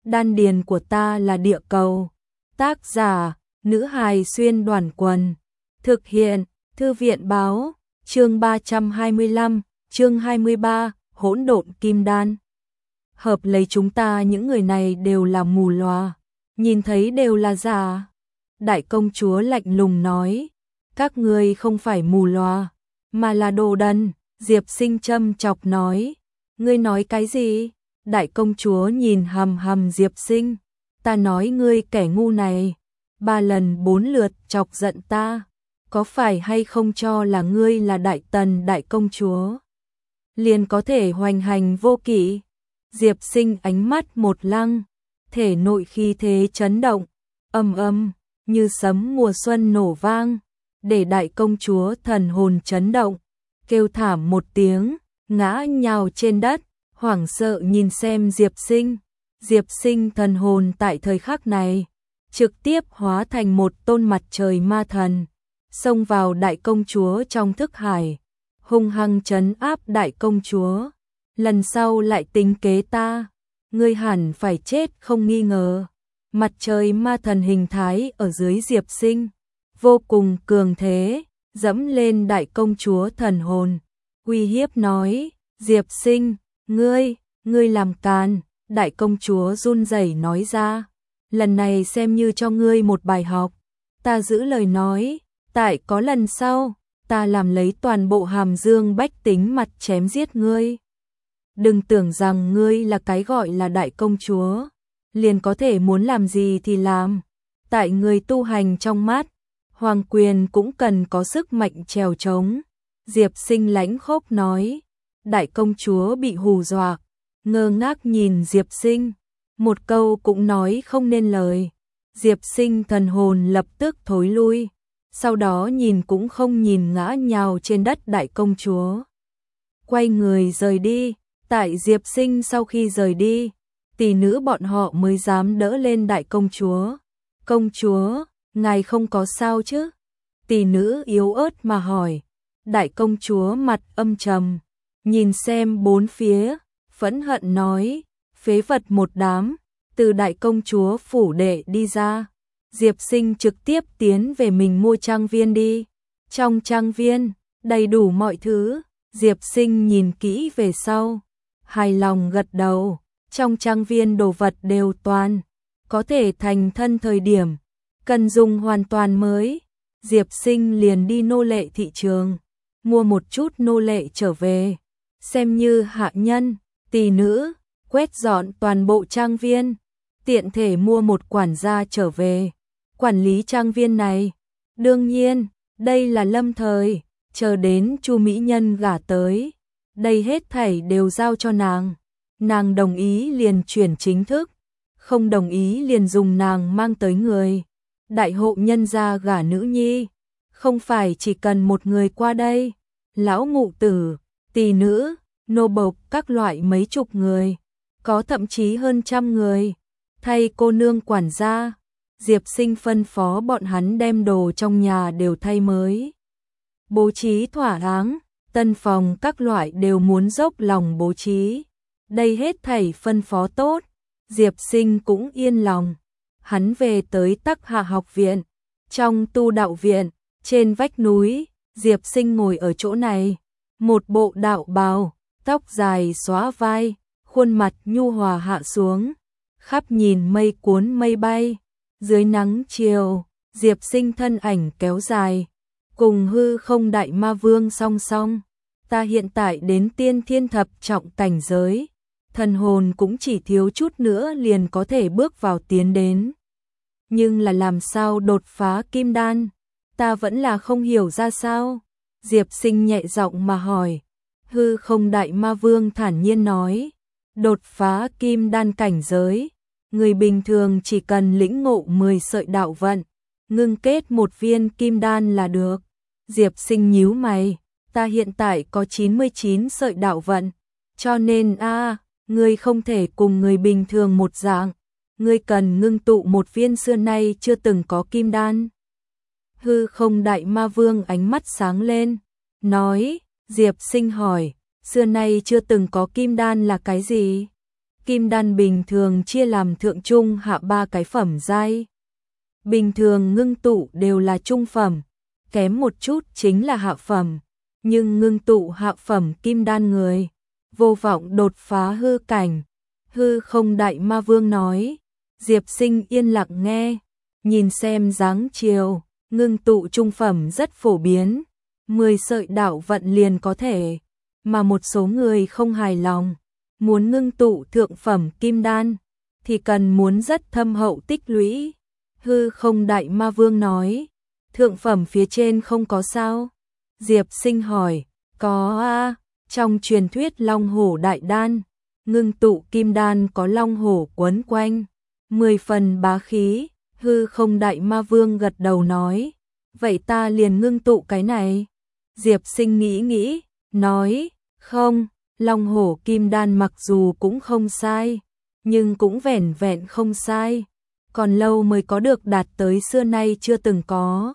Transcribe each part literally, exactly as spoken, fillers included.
đan điền của ta là địa cầu. Tác giả, nữ hài xuyên đoàn quần. Thực hiện, thư viện báo, chương ba trăm hai mươi lăm, chương hai mươi ba, hỗn độn kim đan. Hợp lấy chúng ta những người này đều là mù lòa, nhìn thấy đều là giả. Đại công chúa lạnh lùng nói, các ngươi không phải mù lòa, mà là đồ đần. Diệp Sinh châm chọc nói, ngươi nói cái gì? Đại công chúa nhìn hằm hằm Diệp Sinh, ta nói ngươi kẻ ngu này, ba lần bốn lượt chọc giận ta, có phải hay không cho là ngươi là đại tần đại công chúa, liền có thể hoành hành vô kỵ? Diệp Sinh ánh mắt một lăng, thể nội khí thế chấn động, ầm ầm, như sấm mùa xuân nổ vang, để đại công chúa thần hồn chấn động, kêu thảm một tiếng, ngã nhào trên đất, hoảng sợ nhìn xem Diệp Sinh. Diệp Sinh thần hồn tại thời khắc này, trực tiếp hóa thành một tôn mặt trời ma thần, xông vào đại công chúa trong thức hải, hung hăng trấn áp đại công chúa. Lần sau lại tính kế ta, ngươi hẳn phải chết không nghi ngờ. Mặt trời ma thần hình thái ở dưới Diệp Sinh, vô cùng cường thế, dẫm lên đại công chúa thần hồn, uy hiếp nói, Diệp Sinh, ngươi, ngươi làm càn. Đại công chúa run rẩy nói ra, lần này xem như cho ngươi một bài học, ta giữ lời nói, tại có lần sau, ta làm lấy toàn bộ Hàm Dương bách tính mặt chém giết ngươi. Đừng tưởng rằng ngươi là cái gọi là đại công chúa, liền có thể muốn làm gì thì làm. Tại người tu hành trong mắt, hoàng quyền cũng cần có sức mạnh trèo trống. Diệp Sinh lãnh khốc nói, đại công chúa bị hù dọa, ngơ ngác nhìn Diệp Sinh, một câu cũng nói không nên lời. Diệp Sinh thần hồn lập tức thối lui, sau đó nhìn cũng không nhìn ngã nhào trên đất đại công chúa, quay người rời đi. Tại Diệp Sinh sau khi rời đi, tỷ nữ bọn họ mới dám đỡ lên đại công chúa. Công chúa, ngài không có sao chứ? Tỷ nữ yếu ớt mà hỏi. Đại công chúa mặt âm trầm, nhìn xem bốn phía, phẫn hận nói, phế vật một đám, từ đại công chúa phủ đệ đi ra. Diệp Sinh trực tiếp tiến về mình mua trang viên đi. Trong trang viên, đầy đủ mọi thứ. Diệp Sinh nhìn kỹ về sau, hài lòng gật đầu. Trong trang viên đồ vật đều toàn có thể thành thân thời điểm, cần dùng hoàn toàn mới. Diệp Sinh liền đi nô lệ thị trường, mua một chút nô lệ trở về, xem như hạ nhân, tỷ nữ, quét dọn toàn bộ trang viên, tiện thể mua một quản gia trở về, quản lý trang viên này. Đương nhiên, đây là lâm thời, chờ đến Chu mỹ nhân gả tới, đây hết thảy đều giao cho nàng. Nàng đồng ý liền chuyển chính thức, không đồng ý liền dùng nàng mang tới người. Đại hộ nhân gia gả nữ nhi, không phải chỉ cần một người qua đây, lão ngụ tử, tỷ nữ, nô bộc các loại mấy chục người, có thậm chí hơn trăm người, thay cô nương quản gia. Diệp Sinh phân phó bọn hắn đem đồ trong nhà đều thay mới, bố trí thỏa đáng, tân phòng các loại đều muốn dốc lòng bố trí. Đây hết thảy phân phó tốt, Diệp Sinh cũng yên lòng. Hắn về tới Tắc Hạ học viện, trong tu đạo viện, trên vách núi, Diệp Sinh ngồi ở chỗ này, một bộ đạo bào, tóc dài xóa vai, khuôn mặt nhu hòa hạ xuống, khắp nhìn mây cuốn mây bay. Dưới nắng chiều, Diệp Sinh thân ảnh kéo dài, cùng hư không đại ma vương song song. Ta hiện tại đến tiên thiên thập trọng cảnh giới, thần hồn cũng chỉ thiếu chút nữa liền có thể bước vào tiến đến. Nhưng là làm sao đột phá kim đan, ta vẫn là không hiểu ra sao. Diệp Sinh nhẹ giọng mà hỏi. Hư không đại ma vương thản nhiên nói, đột phá kim đan cảnh giới, người bình thường chỉ cần lĩnh ngộ mười sợi đạo vận, ngưng kết một viên kim đan là được. Diệp Sinh nhíu mày, ta hiện tại có chín mươi chín sợi đạo vận, cho nên a, à, ngươi không thể cùng người bình thường một dạng, ngươi cần ngưng tụ một viên xưa nay chưa từng có kim đan. Hư không đại ma vương ánh mắt sáng lên, nói. Diệp Sinh hỏi, xưa nay chưa từng có kim đan là cái gì? Kim đan bình thường chia làm thượng trung hạ ba cái phẩm giai. Bình thường ngưng tụ đều là trung phẩm, kém một chút chính là hạ phẩm, nhưng ngưng tụ hạ phẩm kim đan người, vô vọng đột phá hư cảnh. Hư Không Đại Ma Vương nói. Diệp Sinh yên lặng nghe, nhìn xem dáng chiều, ngưng tụ trung phẩm rất phổ biến, mười sợi đạo vận liền có thể, mà một số người không hài lòng, muốn ngưng tụ thượng phẩm kim đan, thì cần muốn rất thâm hậu tích lũy. Hư Không Đại Ma Vương nói, thượng phẩm phía trên không có sao? Diệp Sinh hỏi, có a, trong truyền thuyết Long Hổ Đại Đan, ngưng tụ kim đan có Long Hổ quấn quanh, mười phần bá khí. Hư Không Đại Ma Vương gật đầu nói, vậy ta liền ngưng tụ cái này. Diệp Sinh nghĩ nghĩ, nói, không, Long Hổ kim đan mặc dù cũng không sai, nhưng cũng vẻn vẹn không sai, còn lâu mới có được đạt tới xưa nay chưa từng có.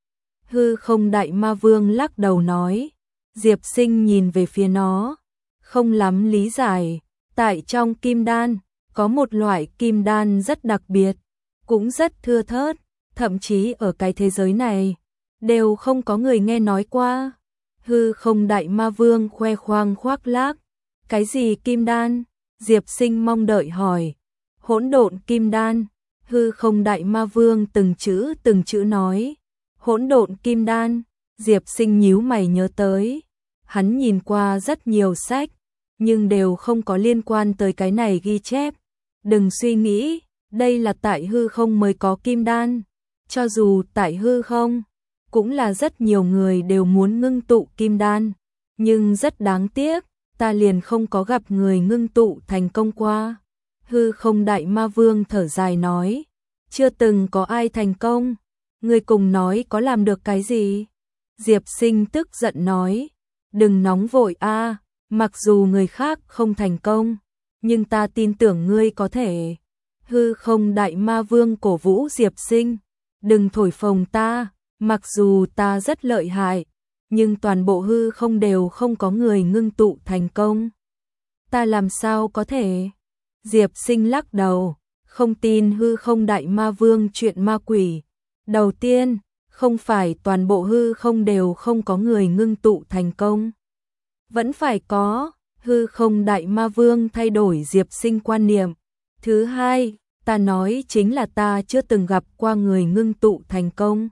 Hư Không Đại Ma Vương lắc đầu nói. Diệp Sinh nhìn về phía nó, không lắm lý giải, tại trong kim đan, có một loại kim đan rất đặc biệt, cũng rất thưa thớt, thậm chí ở cái thế giới này, đều không có người nghe nói qua. Hư Không Đại Ma Vương khoe khoang khoác lác, cái gì kim đan? Diệp Sinh mong đợi hỏi. Hỗn độn kim đan. Hư Không Đại Ma Vương từng chữ từng chữ nói. Hỗn độn kim đan. Diệp Sinh nhíu mày nhớ tới, hắn nhìn qua rất nhiều sách, nhưng đều không có liên quan tới cái này ghi chép. Đừng suy nghĩ, đây là tại hư không mới có kim đan, cho dù tại hư không, cũng là rất nhiều người đều muốn ngưng tụ kim đan, nhưng rất đáng tiếc, ta liền không có gặp người ngưng tụ thành công qua. Hư Không Đại Ma Vương thở dài nói, chưa từng có ai thành công, người cùng nói có làm được cái gì? Diệp Sinh tức giận nói, đừng nóng vội a, mặc dù người khác không thành công, nhưng ta tin tưởng ngươi có thể. Hư Không Đại Ma Vương cổ vũ Diệp Sinh, đừng thổi phồng ta, mặc dù ta rất lợi hại, nhưng toàn bộ hư không đều không có người ngưng tụ thành công. Ta làm sao có thể? Diệp Sinh lắc đầu, không tin Hư Không Đại Ma Vương chuyện ma quỷ. Đầu tiên, không phải toàn bộ hư không đều không có người ngưng tụ thành công. Vẫn phải có. Hư Không Đại Ma Vương thay đổi Diệp Sinh quan niệm. Thứ hai, ta nói chính là ta chưa từng gặp qua người ngưng tụ thành công.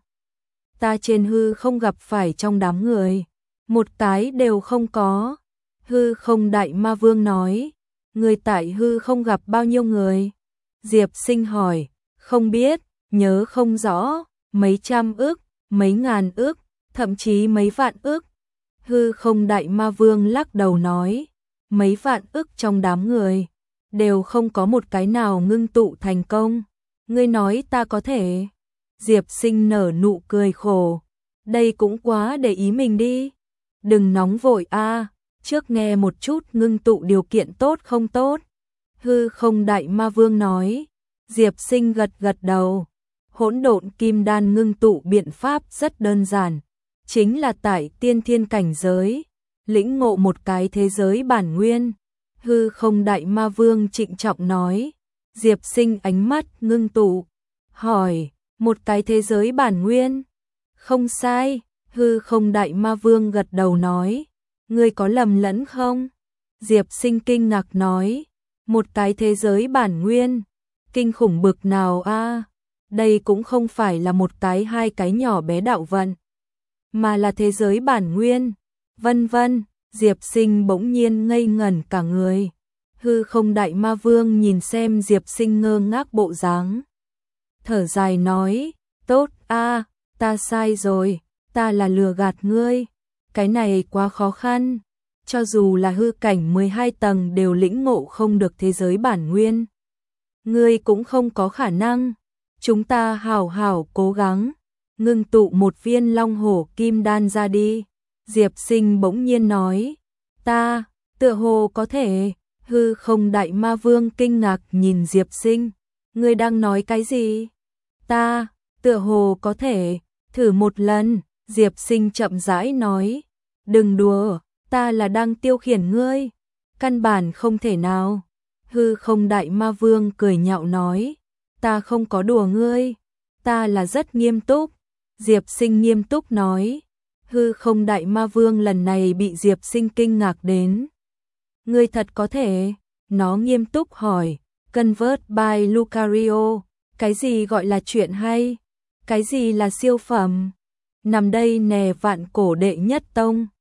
Ta trên hư không gặp phải trong đám người, một cái đều không có. Hư Không Đại Ma Vương nói, người tại hư không gặp bao nhiêu người? Diệp Sinh hỏi, không biết, nhớ không rõ, mấy trăm ức, mấy ngàn ức, thậm chí mấy vạn ức. Hư Không Đại Ma Vương lắc đầu nói, mấy vạn ức trong đám người, đều không có một cái nào ngưng tụ thành công. Ngươi nói ta có thể? Diệp Sinh nở nụ cười khổ, đây cũng quá để ý mình đi. Đừng nóng vội a, trước nghe một chút ngưng tụ điều kiện tốt không tốt. Hư Không Đại Ma Vương nói. Diệp Sinh gật gật đầu. Hỗn độn kim đan ngưng tụ biện pháp rất đơn giản, chính là tại tiên thiên cảnh giới, lĩnh ngộ một cái thế giới bản nguyên. Hư Không Đại Ma Vương trịnh trọng nói. Diệp Sinh ánh mắt ngưng tụ, hỏi, một cái thế giới bản nguyên? Không sai. Hư Không Đại Ma Vương gật đầu nói, ngươi có lầm lẫn không? Diệp Sinh kinh ngạc nói, một cái thế giới bản nguyên, kinh khủng bực nào a? Đây cũng không phải là một cái hai cái nhỏ bé đạo vận, mà là thế giới bản nguyên, vân vân. Diệp Sinh bỗng nhiên ngây ngẩn cả người. Hư Không Đại Ma Vương nhìn xem Diệp Sinh ngơ ngác bộ dáng, thở dài nói, tốt a, ta sai rồi, ta là lừa gạt ngươi, cái này quá khó khăn, cho dù là hư cảnh mười hai tầng đều lĩnh ngộ không được thế giới bản nguyên, ngươi cũng không có khả năng. Chúng ta hảo hảo cố gắng, ngưng tụ một viên Long Hổ kim đan ra đi. Diệp Sinh bỗng nhiên nói, ta, tựa hồ có thể. Hư Không Đại Ma Vương kinh ngạc nhìn Diệp Sinh, ngươi đang nói cái gì? Ta, tựa hồ có thể, thử một lần. Diệp Sinh chậm rãi nói, đừng đùa, ta là đang tiêu khiển ngươi, căn bản không thể nào. Hư không đại ma vương cười nhạo nói, ta không có đùa ngươi, ta là rất nghiêm túc. Diệp Sinh nghiêm túc nói, hư không đại ma vương lần này bị Diệp Sinh kinh ngạc đến. Ngươi thật có thể, nó nghiêm túc hỏi, Convert by Lucario, cái gì gọi là chuyện hay, cái gì là siêu phẩm, nằm đây nè vạn cổ đệ nhất tông.